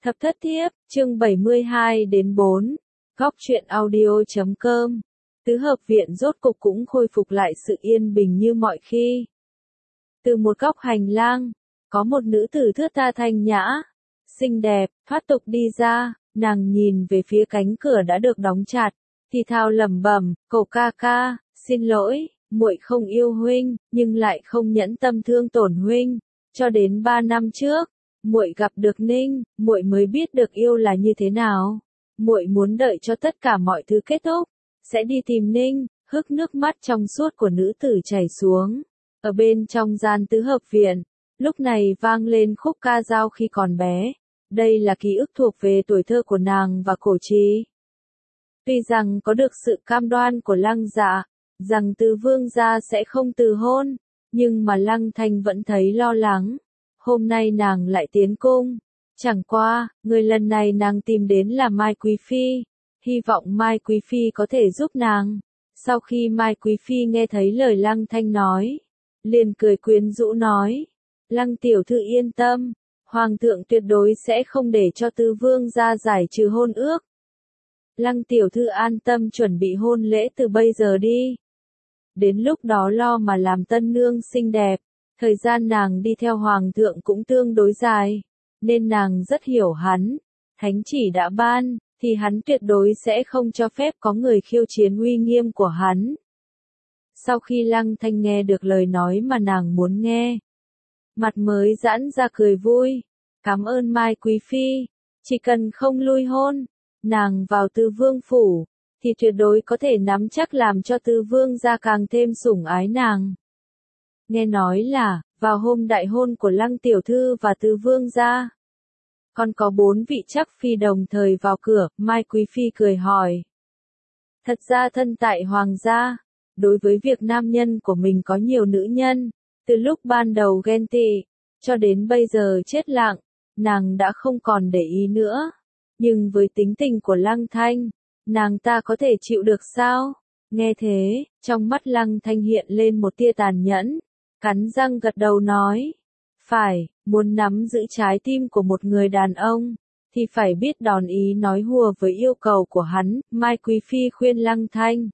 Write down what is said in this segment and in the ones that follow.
Thập thất thiếp, chương 72-4, góc truyện audio.com. Tứ hợp viện rốt cục cũng khôi phục lại sự yên bình như mọi khi. Từ một góc hành lang, có một nữ tử thướt tha thanh nhã, xinh đẹp, thoát tục đi ra, nàng nhìn về phía cánh cửa đã được đóng chặt, thì thào lẩm bẩm, cậu ca ca, xin lỗi, muội không yêu huynh, nhưng lại không nhẫn tâm thương tổn huynh, cho đến 3 năm trước. Muội gặp được Ninh, muội mới biết được yêu là như thế nào. Muội muốn đợi cho tất cả mọi thứ kết thúc, sẽ đi tìm Ninh. Hức nước mắt trong suốt của nữ tử chảy xuống. Ở bên trong gian tứ hợp viện, lúc này vang lên khúc ca dao khi còn bé. Đây là ký ức thuộc về tuổi thơ của nàng và Cổ Trì. Tuy rằng có được sự cam đoan của Lăng Dạ, rằng Từ Vương gia sẽ không từ hôn, nhưng mà Lăng Thanh vẫn thấy lo lắng. Hôm nay nàng lại tiến cung. Chẳng qua, người lần này nàng tìm đến là Mai Quý Phi. Hy vọng Mai Quý Phi có thể giúp nàng. Sau khi Mai Quý Phi nghe thấy lời Lăng Thanh nói, liền cười quyến rũ nói. Lăng tiểu thư yên tâm, Hoàng thượng tuyệt đối sẽ không để cho Tứ Vương gia giải trừ hôn ước. Lăng tiểu thư an tâm chuẩn bị hôn lễ từ bây giờ đi. Đến lúc đó lo mà làm tân nương xinh đẹp. Thời gian nàng đi theo Hoàng thượng cũng tương đối dài, nên nàng rất hiểu hắn. Thánh chỉ đã ban, thì hắn tuyệt đối sẽ không cho phép có người khiêu chiến uy nghiêm của hắn. Sau khi Lăng Thanh nghe được lời nói mà nàng muốn nghe, mặt mới giãn ra cười vui. Cảm ơn Mai Quý Phi, chỉ cần không lui hôn, nàng vào Tư Vương phủ, thì tuyệt đối có thể nắm chắc làm cho Tư Vương gia càng thêm sủng ái nàng. Nghe nói là, vào hôm đại hôn của Lăng tiểu thư và Tứ Vương gia, còn có 4 vị chắc phi đồng thời vào cửa. Mai Quý Phi cười hỏi. Thật ra thân tại hoàng gia, đối với việc nam nhân của mình có nhiều nữ nhân, từ lúc ban đầu ghen tị, cho đến bây giờ chết lặng, nàng đã không còn để ý nữa. Nhưng với tính tình của Lăng Thanh, nàng ta có thể chịu được sao? Nghe thế, trong mắt Lăng Thanh hiện lên một tia tàn nhẫn. Cắn răng gật đầu nói, phải, muốn nắm giữ trái tim của một người đàn ông, thì phải biết đòn ý nói hùa với yêu cầu của hắn. Mai Quý Phi khuyên Lăng Thanh.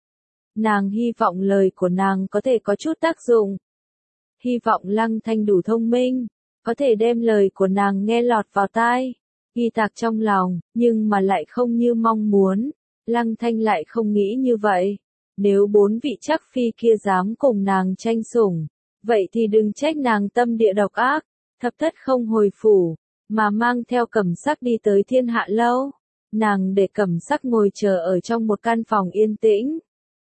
Nàng hy vọng lời của nàng có thể có chút tác dụng. Hy vọng Lăng Thanh đủ thông minh, có thể đem lời của nàng nghe lọt vào tai, ghi tạc trong lòng, nhưng mà lại không như mong muốn. Lăng Thanh lại không nghĩ như vậy. Nếu 4 vị chắc phi kia dám cùng nàng tranh sủng, vậy thì đừng trách nàng tâm địa độc ác. Thập thất không hồi phủ, mà mang theo Cẩm Sắc đi tới Thiên Hạ Lâu. Nàng để Cẩm Sắc ngồi chờ ở trong một căn phòng yên tĩnh,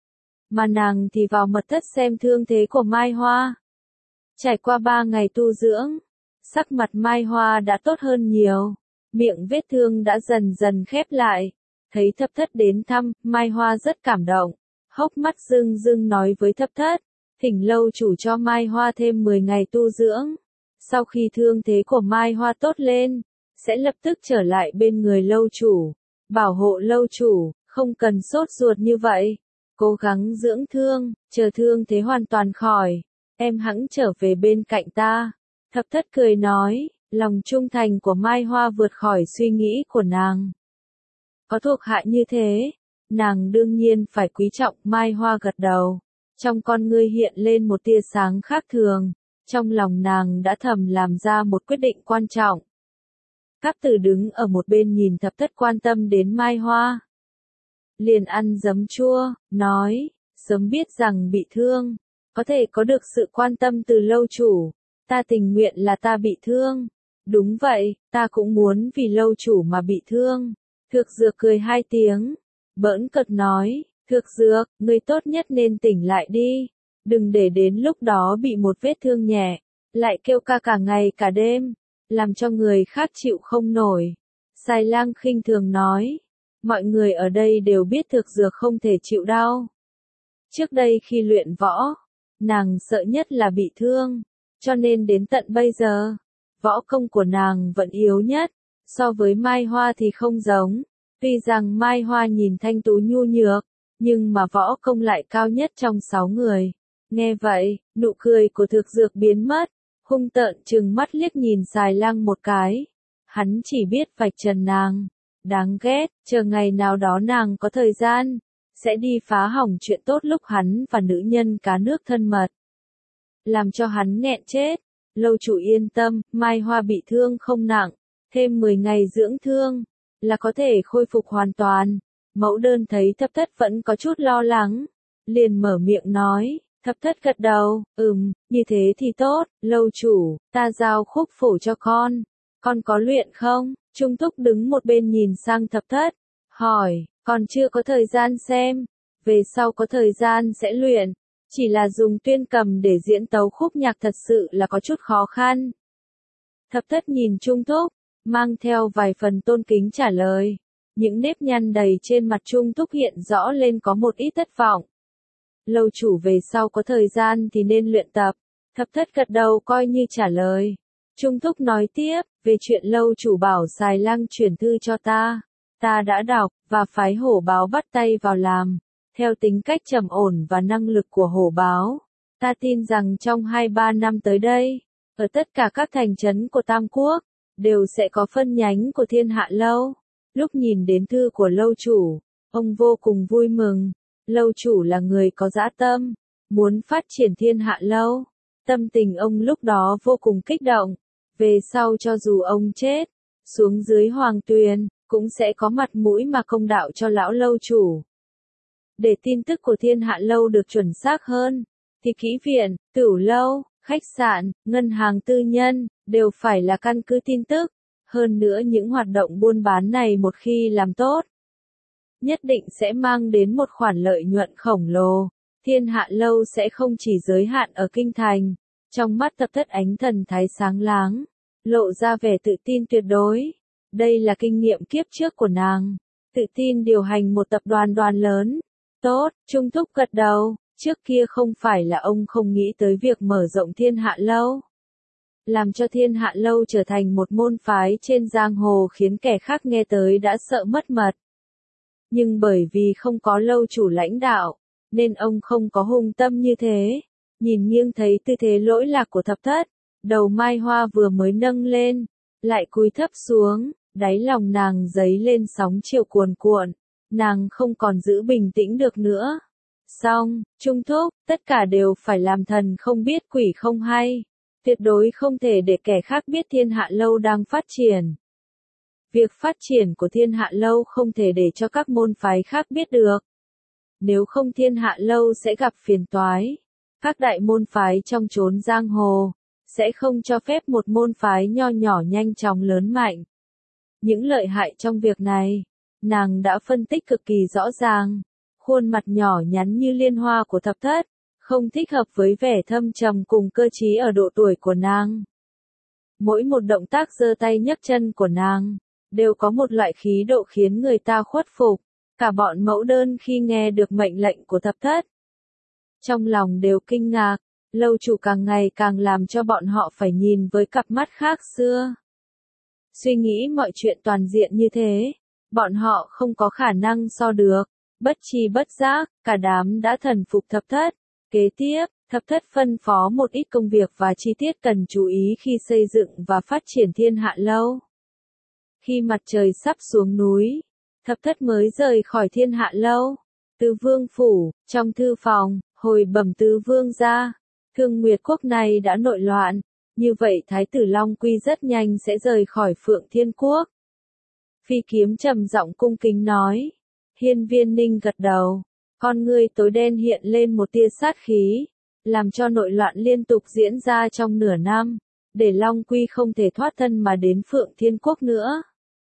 mà nàng thì vào mật thất xem thương thế của Mai Hoa. Trải qua 3 ngày tu dưỡng, sắc mặt Mai Hoa đã tốt hơn nhiều, miệng vết thương đã dần dần khép lại. Thấy thập thất đến thăm, Mai Hoa rất cảm động, hốc mắt rưng rưng nói với thập thất, thỉnh lâu chủ cho Mai Hoa thêm 10 ngày tu dưỡng. Sau khi thương thế của Mai Hoa tốt lên, sẽ lập tức trở lại bên người lâu chủ, bảo hộ lâu chủ, không cần sốt ruột như vậy. Cố gắng dưỡng thương, chờ thương thế hoàn toàn khỏi, em hẵng trở về bên cạnh ta. Thập thất cười nói, lòng trung thành của Mai Hoa vượt khỏi suy nghĩ của nàng. Có thuộc hạ như thế, nàng đương nhiên phải quý trọng. Mai Hoa gật đầu, trong con ngươi hiện lên một tia sáng khác thường, trong lòng nàng đã thầm làm ra một quyết định quan trọng. Cáp Tử đứng ở một bên nhìn thập thất quan tâm đến Mai Hoa. Liền ăn giấm chua, nói, sớm biết rằng bị thương, có thể có được sự quan tâm từ lâu chủ, ta tình nguyện là ta bị thương. Đúng vậy, ta cũng muốn vì lâu chủ mà bị thương. Thược Dược cười 2 tiếng, bỡn cợt nói, Thược Dược, ngươi tốt nhất nên tỉnh lại đi, đừng để đến lúc đó bị một vết thương nhẹ, lại kêu ca cả ngày cả đêm, làm cho người khác chịu không nổi. Xài Lang khinh thường nói, mọi người ở đây đều biết Thược Dược không thể chịu đau. Trước đây khi luyện võ, nàng sợ nhất là bị thương, cho nên đến tận bây giờ, võ công của nàng vẫn yếu nhất. So với Mai Hoa thì không giống, tuy rằng Mai Hoa nhìn thanh tú nhu nhược, nhưng mà võ công lại cao nhất trong 6 người. Nghe vậy, nụ cười của Thược Dược biến mất, hung tợn trừng mắt liếc nhìn Xài Lang một cái. Hắn chỉ biết vạch trần nàng. Đáng ghét, chờ ngày nào đó nàng có thời gian, sẽ đi phá hỏng chuyện tốt lúc hắn và nữ nhân cá nước thân mật. Làm cho hắn nghẹn chết. Lâu chủ yên tâm, Mai Hoa bị thương không nặng, thêm 10 ngày dưỡng thương, là có thể khôi phục hoàn toàn. Mẫu đơn thấy Thập Thất vẫn có chút lo lắng, liền mở miệng nói. Thập Thất gật đầu, như thế thì tốt, lâu chủ, ta giao khúc phổ cho con có luyện không? Trung Túc đứng một bên nhìn sang Thập Thất, hỏi, còn chưa có thời gian xem, về sau có thời gian sẽ luyện, chỉ là dùng tuyên cầm để diễn tấu khúc nhạc thật sự là có chút khó khăn. Thập Thất nhìn Trung Túc, mang theo vài phần tôn kính trả lời, những nếp nhăn đầy trên mặt Trung Túc hiện rõ lên có một ít thất vọng. Lâu chủ về sau có thời gian thì nên luyện tập. Thập Thất gật đầu coi như trả lời. Trung Túc nói tiếp, về chuyện lâu chủ bảo Xài Lang chuyển thư cho ta đã đọc, và phái hổ báo bắt tay vào làm. Theo tính cách trầm ổn và năng lực của hổ báo, ta tin rằng trong 2-3 năm tới đây, ở tất cả các thành trấn của Tam Quốc, đều sẽ có phân nhánh của Thiên Hạ Lâu. Lúc nhìn đến thư của lâu chủ, ông vô cùng vui mừng. Lâu chủ là người có dã tâm, muốn phát triển Thiên Hạ Lâu. Tâm tình ông lúc đó vô cùng kích động. Về sau cho dù ông chết, xuống dưới hoàng tuyền, cũng sẽ có mặt mũi mà công đạo cho lão lâu chủ. Để tin tức của Thiên Hạ Lâu được chuẩn xác hơn, thì kỹ viện, tửu lâu, khách sạn, ngân hàng tư nhân, đều phải là căn cứ tin tức. Hơn nữa những hoạt động buôn bán này một khi làm tốt, nhất định sẽ mang đến một khoản lợi nhuận khổng lồ. Thiên Hạ Lâu sẽ không chỉ giới hạn ở kinh thành. Trong mắt Thập Thất ánh thần thái sáng láng, lộ ra vẻ tự tin tuyệt đối. Đây là kinh nghiệm kiếp trước của nàng. Tự tin điều hành một tập đoàn lớn. Tốt, Trung Túc gật đầu. Trước kia không phải là ông không nghĩ tới việc mở rộng Thiên Hạ Lâu. Làm cho Thiên Hạ Lâu trở thành một môn phái trên giang hồ khiến kẻ khác nghe tới đã sợ mất mật. Nhưng bởi vì không có lâu chủ lãnh đạo, nên ông không có hung tâm như thế. Nhìn nghiêng thấy tư thế lỗi lạc của Thập Thất, đầu Mai Hoa vừa mới nâng lên, lại cúi thấp xuống, đáy lòng nàng dấy lên sóng chiều cuồn cuộn, nàng không còn giữ bình tĩnh được nữa. Xong, Trung Thúc, tất cả đều phải làm thần không biết quỷ không hay, tuyệt đối không thể để kẻ khác biết Thiên Hạ Lâu đang phát triển. Việc phát triển của Thiên Hạ Lâu không thể để cho các môn phái khác biết được. Nếu không Thiên Hạ Lâu sẽ gặp phiền toái. Các đại môn phái trong chốn giang hồ, sẽ không cho phép một môn phái nho nhỏ nhanh chóng lớn mạnh. Những lợi hại trong việc này, nàng đã phân tích cực kỳ rõ ràng. Khuôn mặt nhỏ nhắn như liên hoa của Thập Thất, không thích hợp với vẻ thâm trầm cùng cơ trí ở độ tuổi của nàng. Mỗi một động tác giơ tay nhấc chân của nàng, đều có một loại khí độ khiến người ta khuất phục. Cả bọn mẫu đơn khi nghe được mệnh lệnh của Thập Thất, trong lòng đều kinh ngạc, lâu chủ càng ngày càng làm cho bọn họ phải nhìn với cặp mắt khác xưa. Suy nghĩ mọi chuyện toàn diện như thế, bọn họ không có khả năng so được. Bất tri bất giác, cả đám đã thần phục Thập Thất. Kế tiếp, Thập Thất phân phó một ít công việc và chi tiết cần chú ý khi xây dựng và phát triển Thiên Hạ Lâu. Khi mặt trời sắp xuống núi, Thập Thất mới rời khỏi Thiên Hạ Lâu. Tứ Vương phủ, trong thư phòng, hồi bẩm Tứ Vương ra, Thương Nguyệt quốc này đã nội loạn, như vậy Thái tử Long Quy rất nhanh sẽ rời khỏi Phượng Thiên Quốc. Phi Kiếm trầm giọng cung kính nói. Hiên Viên Ninh gật đầu, con ngươi tối đen hiện lên một tia sát khí, làm cho nội loạn liên tục diễn ra trong nửa năm, để Long Quy không thể thoát thân mà đến Phượng Thiên Quốc nữa.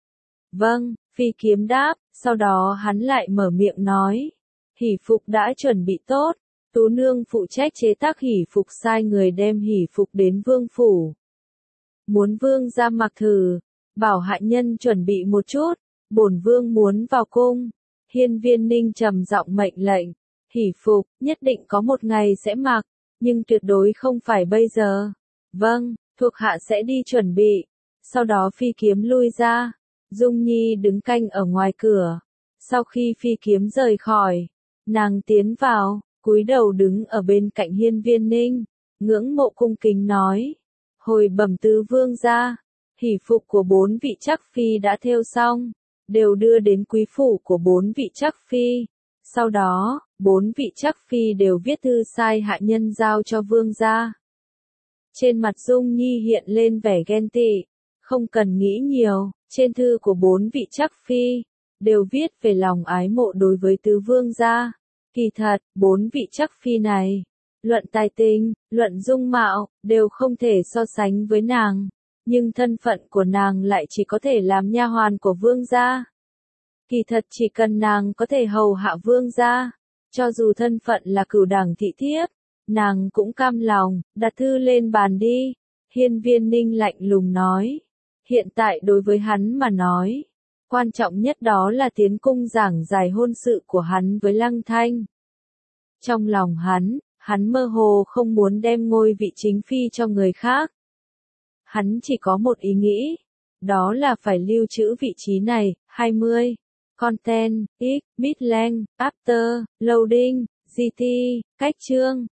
Vâng, Phi Kiếm đáp, sau đó hắn lại mở miệng nói. Hỷ phục đã chuẩn bị tốt, Tú Nương phụ trách chế tác hỷ phục sai người đem hỷ phục đến vương phủ. Muốn vương ra mặc thử, bảo hạ nhân chuẩn bị một chút, bổn vương muốn vào cung. Hiên Viên Ninh trầm giọng mệnh lệnh, hỷ phục, nhất định có một ngày sẽ mặc, nhưng tuyệt đối không phải bây giờ. Vâng, thuộc hạ sẽ đi chuẩn bị. Sau đó Phi Kiếm lui ra, Dung Nhi đứng canh ở ngoài cửa. Sau khi Phi Kiếm rời khỏi, nàng tiến vào, cúi đầu đứng ở bên cạnh Hiên Viên Ninh, ngưỡng mộ cung kính nói. Hồi bẩm Tứ Vương ra, hỷ phục của 4 vị trắc phi đã thêu xong, đều đưa đến quý phủ của 4 vị trắc phi. Sau đó, 4 vị trắc phi đều viết thư sai hạ nhân giao cho vương gia. Trên mặt Dung Nhi hiện lên vẻ ghen tị, không cần nghĩ nhiều, trên thư của 4 vị trắc phi, đều viết về lòng ái mộ đối với tứ vương gia. Kỳ thật, 4 vị trắc phi này, luận tài tình, luận dung mạo, đều không thể so sánh với nàng, nhưng thân phận của nàng lại chỉ có thể làm nha hoàn của vương gia. Kỳ thật chỉ cần nàng có thể hầu hạ vương gia, cho dù thân phận là cửu đẳng thị thiếp, nàng cũng cam lòng. Đặt thư lên bàn đi, Hiên Viên Ninh lạnh lùng nói. Hiện tại đối với hắn mà nói, quan trọng nhất đó là tiến cung giảng giải hôn sự của hắn với Lăng Thanh. Trong lòng hắn mơ hồ không muốn đem ngôi vị chính phi cho người khác. Hắn chỉ có một ý nghĩ, đó là phải lưu trữ vị trí này. 20. Content, X, Midland, After, Loading, GT, cách chương.